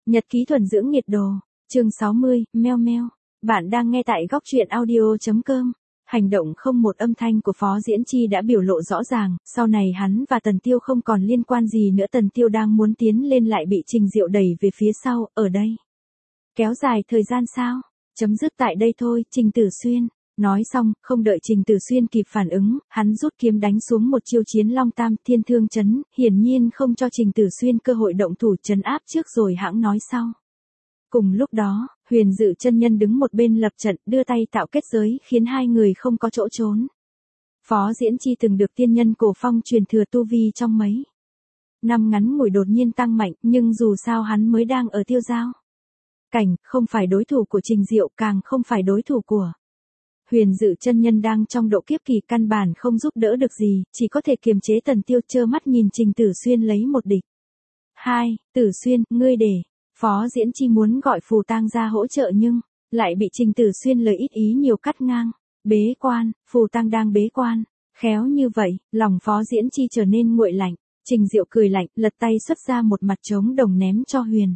Nhật ký thuần dưỡng nhiệt độ, chương 60, meo meo. Bạn đang nghe tại góc truyện audio.com. Hành động không một âm thanh của Phó Diễn Chi đã biểu lộ rõ ràng, sau này hắn và Tần Tiêu không còn liên quan gì nữa. Tần Tiêu đang muốn tiến lên lại bị Trình Diệu đẩy về phía sau, ở đây. Kéo dài thời gian sao? Chấm dứt tại đây thôi, Trình Tử Xuyên. Nói xong, không đợi Trình Tử Xuyên kịp phản ứng, hắn rút kiếm đánh xuống một chiêu Chiến Long Tam Thiên Thương Chấn, hiển nhiên không cho Trình Tử Xuyên cơ hội động thủ trấn áp trước rồi hãng nói sau. Cùng lúc đó, Huyền Dự chân nhân đứng một bên lập trận, đưa tay tạo kết giới khiến hai người không có chỗ trốn. Phó Diễn Chi từng được tiên nhân cổ phong truyền thừa tu vi trong mấy năm ngắn ngủi đột nhiên tăng mạnh, nhưng dù sao hắn mới đang ở tiêu giao cảnh, không phải đối thủ của Trình Diệu, càng không phải đối thủ của Huyền Dự chân nhân đang trong độ kiếp kỳ, căn bản không giúp đỡ được gì, chỉ có thể kiềm chế Tần Tiêu trơ mắt nhìn Trình Tử Xuyên lấy một địch hai. Tử Xuyên, ngươi để. Phó Diễn Chi muốn gọi Phù Tang ra hỗ trợ nhưng lại bị Trình Tử Xuyên lời ít ý nhiều cắt ngang. Bế quan, Phù Tang đang bế quan. Khéo như vậy, lòng Phó Diễn Chi trở nên nguội lạnh. Trình Diệu cười lạnh, lật tay xuất ra một mặt trống đồng ném cho Huyền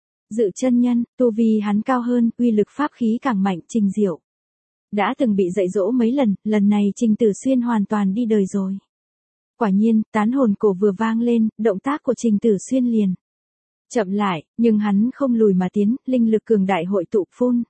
Dự chân nhân. Tu vi hắn cao hơn, uy lực pháp khí càng mạnh. Trình Diệu đã từng bị dạy dỗ mấy lần, lần này Trình Tử Xuyên hoàn toàn đi đời rồi. Quả nhiên, tán hồn cổ vừa vang lên, động tác của Trình Tử Xuyên liền chậm lại, nhưng hắn không lùi mà tiến, linh lực cường đại hội tụ phun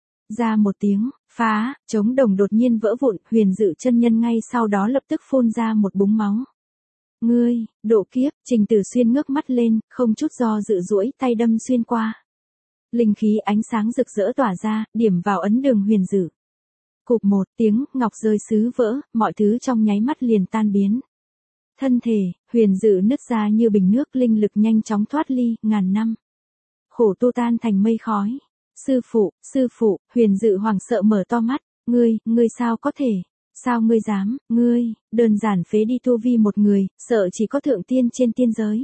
ra một tiếng, phá, trống đồng đột nhiên vỡ vụn. Huyền Dự chân nhân ngay sau đó lập tức phun ra một búng máu. Ngươi, độ kiếp. Trình Tử Xuyên ngước mắt lên, không chút do dự duỗi tay đâm xuyên qua. Linh khí ánh sáng rực rỡ tỏa ra, điểm vào ấn đường Huyền Dự. Cụp một tiếng, ngọc rơi sứ vỡ, mọi thứ trong nháy mắt liền tan biến. Thân thể, Huyền Dự nứt ra như bình nước, linh lực nhanh chóng thoát ly, ngàn năm khổ tu tan thành mây khói. Sư phụ, Huyền Dự hoảng sợ mở to mắt, ngươi sao có thể, sao ngươi dám, ngươi, đơn giản phế đi tu vi một người, sợ chỉ có thượng tiên trên tiên giới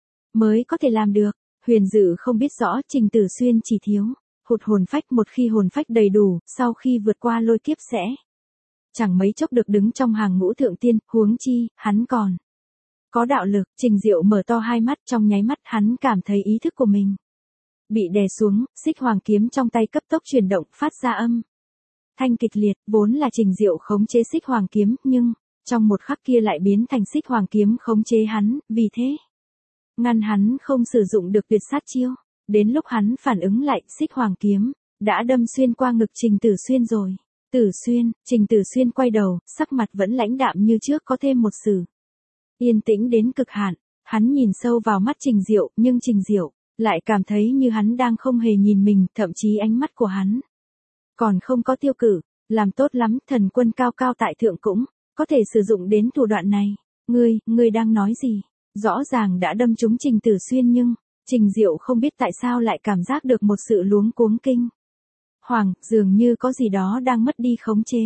mới có thể làm được. Huyền Dự không biết rõ Trình Tử Xuyên chỉ thiếu hụt hồn phách, một khi hồn phách đầy đủ, sau khi vượt qua lôi kiếp sẽ chẳng mấy chốc được đứng trong hàng ngũ thượng tiên, huống chi, hắn còn có đạo lực. Trình Diệu mở to hai mắt, trong nháy mắt hắn cảm thấy ý thức của mình bị đè xuống, xích hoàng kiếm trong tay cấp tốc chuyển động, phát ra âm thanh kịch liệt. Vốn là Trình Diệu khống chế xích hoàng kiếm, nhưng trong một khắc kia lại biến thành xích hoàng kiếm khống chế hắn, vì thế ngăn hắn không sử dụng được tuyệt sát chiêu. Đến lúc hắn phản ứng lại, xích hoàng kiếm đã đâm xuyên qua ngực Trình Tử Xuyên rồi. Tử Xuyên. Trình Tử Xuyên quay đầu, sắc mặt vẫn lãnh đạm như trước, có thêm một sự yên tĩnh đến cực hạn. Hắn nhìn sâu vào mắt Trình Diệu, nhưng Trình Diệu lại cảm thấy như hắn đang không hề nhìn mình, thậm chí ánh mắt của hắn còn không có tiêu cự. Làm tốt lắm, thần quân cao cao tại thượng cũng có thể sử dụng đến thủ đoạn này. Ngươi đang nói gì? Rõ ràng đã đâm trúng Trình Tử Xuyên, nhưng Trình Diệu không biết tại sao lại cảm giác được một sự luống cuống kinh hoàng, dường như có gì đó đang mất đi khống chế.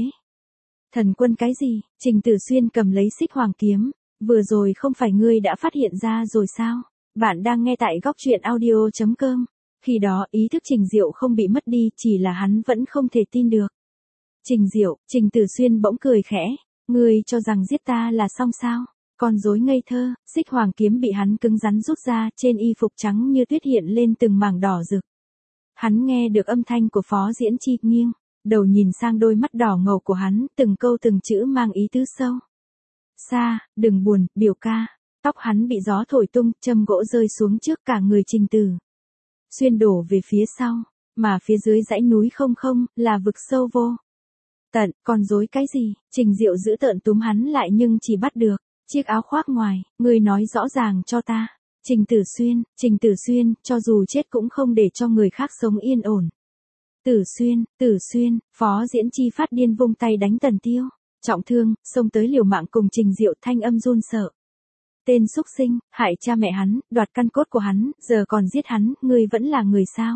Thần quân cái gì? Trình Tử Xuyên cầm lấy xích hoàng kiếm, vừa rồi không phải ngươi đã phát hiện ra rồi sao? Bạn đang nghe tại góc truyện audio.com. Khi đó ý thức Trình Diệu không bị mất đi, chỉ là hắn vẫn không thể tin được. Trình Diệu. Trình Tử Xuyên bỗng cười khẽ, ngươi cho rằng giết ta là xong sao? Con rối ngây thơ. Xích hoàng kiếm bị hắn cứng rắn rút ra, trên y phục trắng như tuyết hiện lên từng mảng đỏ rực. Hắn nghe được âm thanh của Phó Diễn Chi, nghiêng đầu nhìn sang đôi mắt đỏ ngầu của hắn, từng câu từng chữ mang ý tứ sâu xa. Đừng buồn, biểu ca. Tóc hắn bị gió thổi tung, châm gỗ rơi xuống trước cả người Trình Tử Xuyên đổ về phía sau, mà phía dưới dãy núi không là vực sâu vô tận. Con rối cái gì? Trình Diệu giữ tợn túm hắn lại, nhưng chỉ bắt được chiếc áo khoác ngoài. Ngươi nói rõ ràng cho ta. Trình Tử Xuyên, cho dù chết cũng không để cho người khác sống yên ổn. Tử Xuyên, Phó Diễn Chi phát điên vung tay đánh Tần Tiêu trọng thương, xông tới liều mạng cùng Trình Diệu, thanh âm run sợ. Tên xúc sinh, hại cha mẹ hắn, đoạt căn cốt của hắn, giờ còn giết hắn, ngươi vẫn là người sao?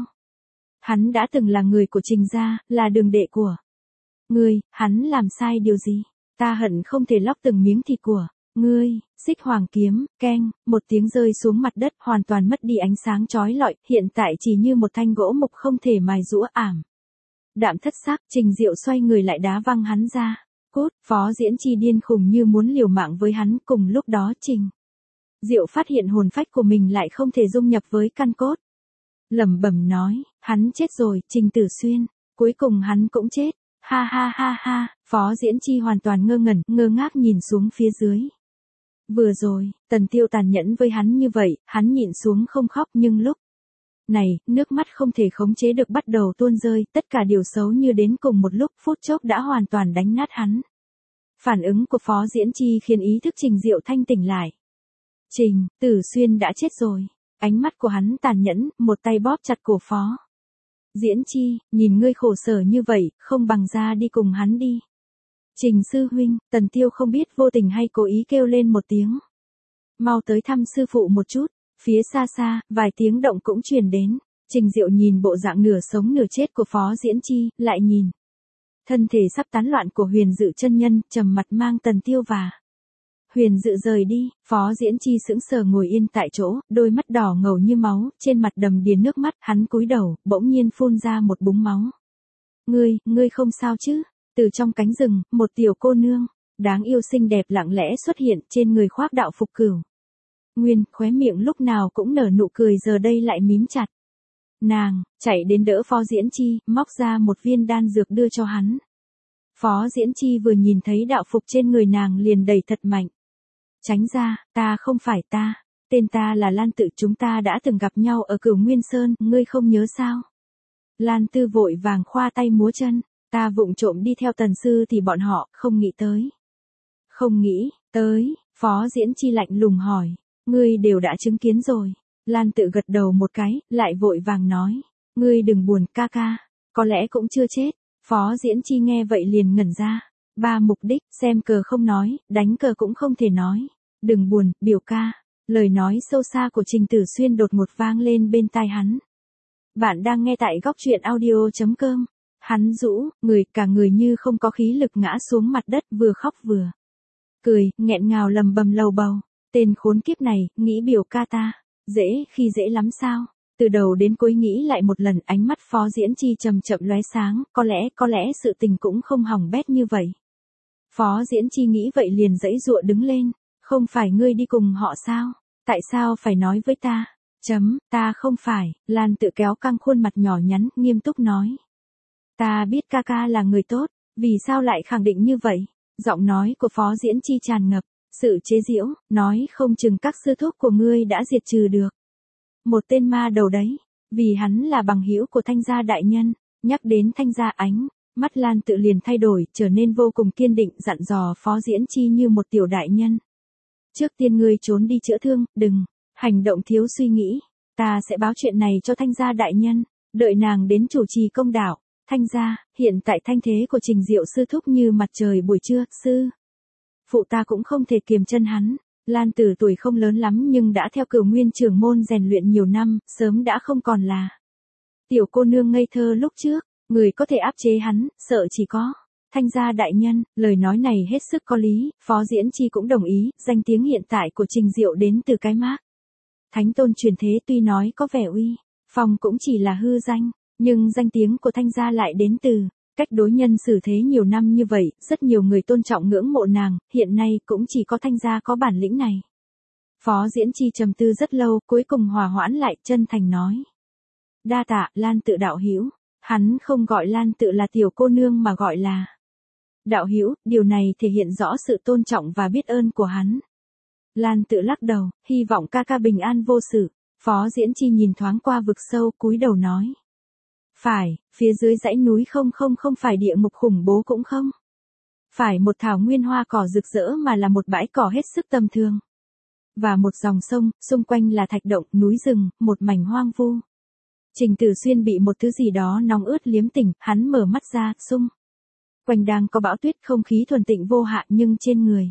Hắn đã từng là người của Trình gia, là đường đệ của ngươi, hắn làm sai điều gì? Ta hận không thể lóc từng miếng thịt của ngươi. Xích hoàng kiếm, keng, một tiếng rơi xuống mặt đất, hoàn toàn mất đi ánh sáng chói lọi, hiện tại chỉ như một thanh gỗ mục không thể mài giũa, ảm đạm thất sắc. Trình Diệu xoay người lại đá văng hắn ra. Cút. Phó Diễn Chi điên khùng như muốn liều mạng với hắn. Cùng lúc đó Trình Diệu phát hiện hồn phách của mình lại không thể dung nhập với căn cốt lẩm bẩm nói, hắn chết rồi, Trình Tử Xuyên, cuối cùng hắn cũng chết. Ha ha ha ha, Phó Diễn Chi hoàn toàn ngơ ngẩn, ngơ ngác nhìn xuống phía dưới. Vừa rồi, Tần Tiêu tàn nhẫn với hắn như vậy, hắn nhịn xuống không khóc nhưng lúc này, nước mắt không thể khống chế được bắt đầu tuôn rơi, tất cả điều xấu như đến cùng một lúc phút chốc đã hoàn toàn đánh nát hắn. Phản ứng của Phó Diễn Chi khiến ý thức Trình Diệu thanh tỉnh lại. Trình Tử Xuyên đã chết rồi. Ánh mắt của hắn tàn nhẫn, một tay bóp chặt cổ Phó Diễn Chi, nhìn ngươi khổ sở như vậy, không bằng ra đi cùng hắn đi. Trình sư huynh, Tần Tiêu không biết vô tình hay cố ý kêu lên một tiếng. Mau tới thăm sư phụ một chút, phía xa xa, vài tiếng động cũng truyền đến. Trình Diệu nhìn bộ dạng nửa sống nửa chết của Phó Diễn Chi, lại nhìn thân thể sắp tán loạn của Huyền Dự chân nhân, trầm mặt mang Tần Tiêu và Huyền Dự rời đi. Phó Diễn Chi sững sờ ngồi yên tại chỗ, đôi mắt đỏ ngầu như máu, trên mặt đầm đìa nước mắt, hắn cúi đầu, bỗng nhiên phun ra một búng máu. Ngươi không sao chứ? Từ trong cánh rừng, một tiểu cô nương đáng yêu xinh đẹp lặng lẽ xuất hiện, trên người khoác đạo phục cửu nguyên, khóe miệng lúc nào cũng nở nụ cười giờ đây lại mím chặt. Nàng chạy đến đỡ Phó Diễn Chi, móc ra một viên đan dược đưa cho hắn. Phó Diễn Chi vừa nhìn thấy đạo phục trên người nàng liền đẩy thật mạnh. Tránh ra, ta không phải ta, tên ta là Lan Tự, chúng ta đã từng gặp nhau ở Cửu Nguyên Sơn, ngươi không nhớ sao? Lan Tư vội vàng khoa tay múa chân, ta vụng trộm đi theo Tần sư thì bọn họ không nghĩ tới. Không nghĩ tới, Phó Diễn Chi lạnh lùng hỏi, ngươi đều đã chứng kiến rồi. Lan Tự gật đầu một cái, lại vội vàng nói, ngươi đừng buồn ca ca, có lẽ cũng chưa chết. Phó Diễn Chi nghe vậy liền ngẩn ra. Ba mục đích, xem cờ không nói, đánh cờ cũng không thể nói. Đừng buồn, biểu ca. Lời nói sâu xa của Trình Tử Xuyên đột ngột vang lên bên tai hắn. Bạn đang nghe tại góc truyện audio.com. Hắn rũ, cả người như không có khí lực ngã xuống mặt đất, vừa khóc vừa cười, nghẹn ngào lầm bầm lầu bầu. Tên khốn kiếp này, nghĩ biểu ca ta, dễ lắm sao? Từ đầu đến cuối nghĩ lại một lần, ánh mắt Phó Diễn Chi chậm chậm lóe sáng, có lẽ sự tình cũng không hỏng bét như vậy. Phó Diễn Chi nghĩ vậy liền giãy giụa đứng lên, không phải ngươi đi cùng họ sao? Tại sao phải nói với ta? Ta không phải. Lan Tự kéo căng khuôn mặt nhỏ nhắn, nghiêm túc nói. Ta biết ca ca là người tốt, vì sao lại khẳng định như vậy? Giọng nói của Phó Diễn Chi tràn ngập sự chế giễu, nói không chừng các sư thúc của ngươi đã diệt trừ được một tên ma đầu đấy, vì hắn là bằng hữu của Thanh gia đại nhân. Nhắc đến Thanh gia, ánh mắt Lan Tự liền thay đổi, trở nên vô cùng kiên định, dặn dò Phó Diễn Chi như một tiểu đại nhân. Trước tiên ngươi trốn đi chữa thương, đừng hành động thiếu suy nghĩ. Ta sẽ báo chuyện này cho Thanh gia đại nhân, đợi nàng đến chủ trì công đạo. Thanh gia, hiện tại thanh thế của Trình Diệu sư thúc như mặt trời buổi trưa, sư phụ ta cũng không thể kiềm chân hắn. Lan Tử tuổi không lớn lắm nhưng đã theo Cửu Nguyên trưởng môn rèn luyện nhiều năm, sớm đã không còn là tiểu cô nương ngây thơ lúc trước. Người có thể áp chế hắn, sợ chỉ có Thanh gia đại nhân. Lời nói này hết sức có lý, Phó Diễn Chi cũng đồng ý. Danh tiếng hiện tại của Trình Diệu đến từ cái mác thánh tôn truyền thế, tuy nói có vẻ uy phong cũng chỉ là hư danh, nhưng danh tiếng của Thanh gia lại đến từ cách đối nhân xử thế nhiều năm như vậy, rất nhiều người tôn trọng ngưỡng mộ nàng, hiện nay cũng chỉ có Thanh gia có bản lĩnh này. Phó Diễn Chi trầm tư rất lâu, cuối cùng hòa hoãn lại, chân thành nói. Đa tạ, Lan Tự đạo hữu. Hắn không gọi Lan Tự là tiểu cô nương mà gọi là đạo hữu, điều này thể hiện rõ sự tôn trọng và biết ơn của hắn. Lan Tự lắc đầu, hy vọng ca ca bình an vô sự. Phó Diễn Chi nhìn thoáng qua vực sâu, cúi đầu nói. Phải, phía dưới dãy núi không phải địa ngục khủng bố, cũng không phải một thảo nguyên hoa cỏ rực rỡ, mà là một bãi cỏ hết sức tầm thường. Và một dòng sông, xung quanh là thạch động, núi rừng, một mảnh hoang vu. Trình Tử Xuyên bị một thứ gì đó nóng ướt liếm tỉnh, hắn mở mắt ra, xung quanh đang có bão tuyết, không khí thuần tịnh vô hạn, nhưng trên người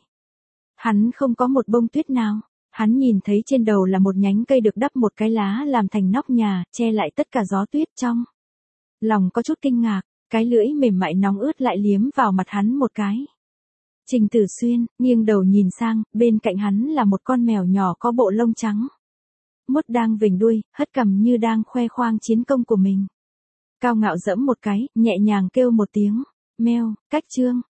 hắn không có một bông tuyết nào. Hắn nhìn thấy trên đầu là một nhánh cây được đắp một cái lá làm thành nóc nhà, che lại tất cả gió tuyết. Trong lòng có chút kinh ngạc, cái lưỡi mềm mại nóng ướt lại liếm vào mặt hắn một cái. Trình Tử Xuyên nghiêng đầu nhìn sang, bên cạnh hắn là một con mèo nhỏ có bộ lông trắng muốt đang vểnh đuôi, hất cằm như đang khoe khoang chiến công của mình. Cao ngạo dẫm một cái, nhẹ nhàng kêu một tiếng, meo, cách chương.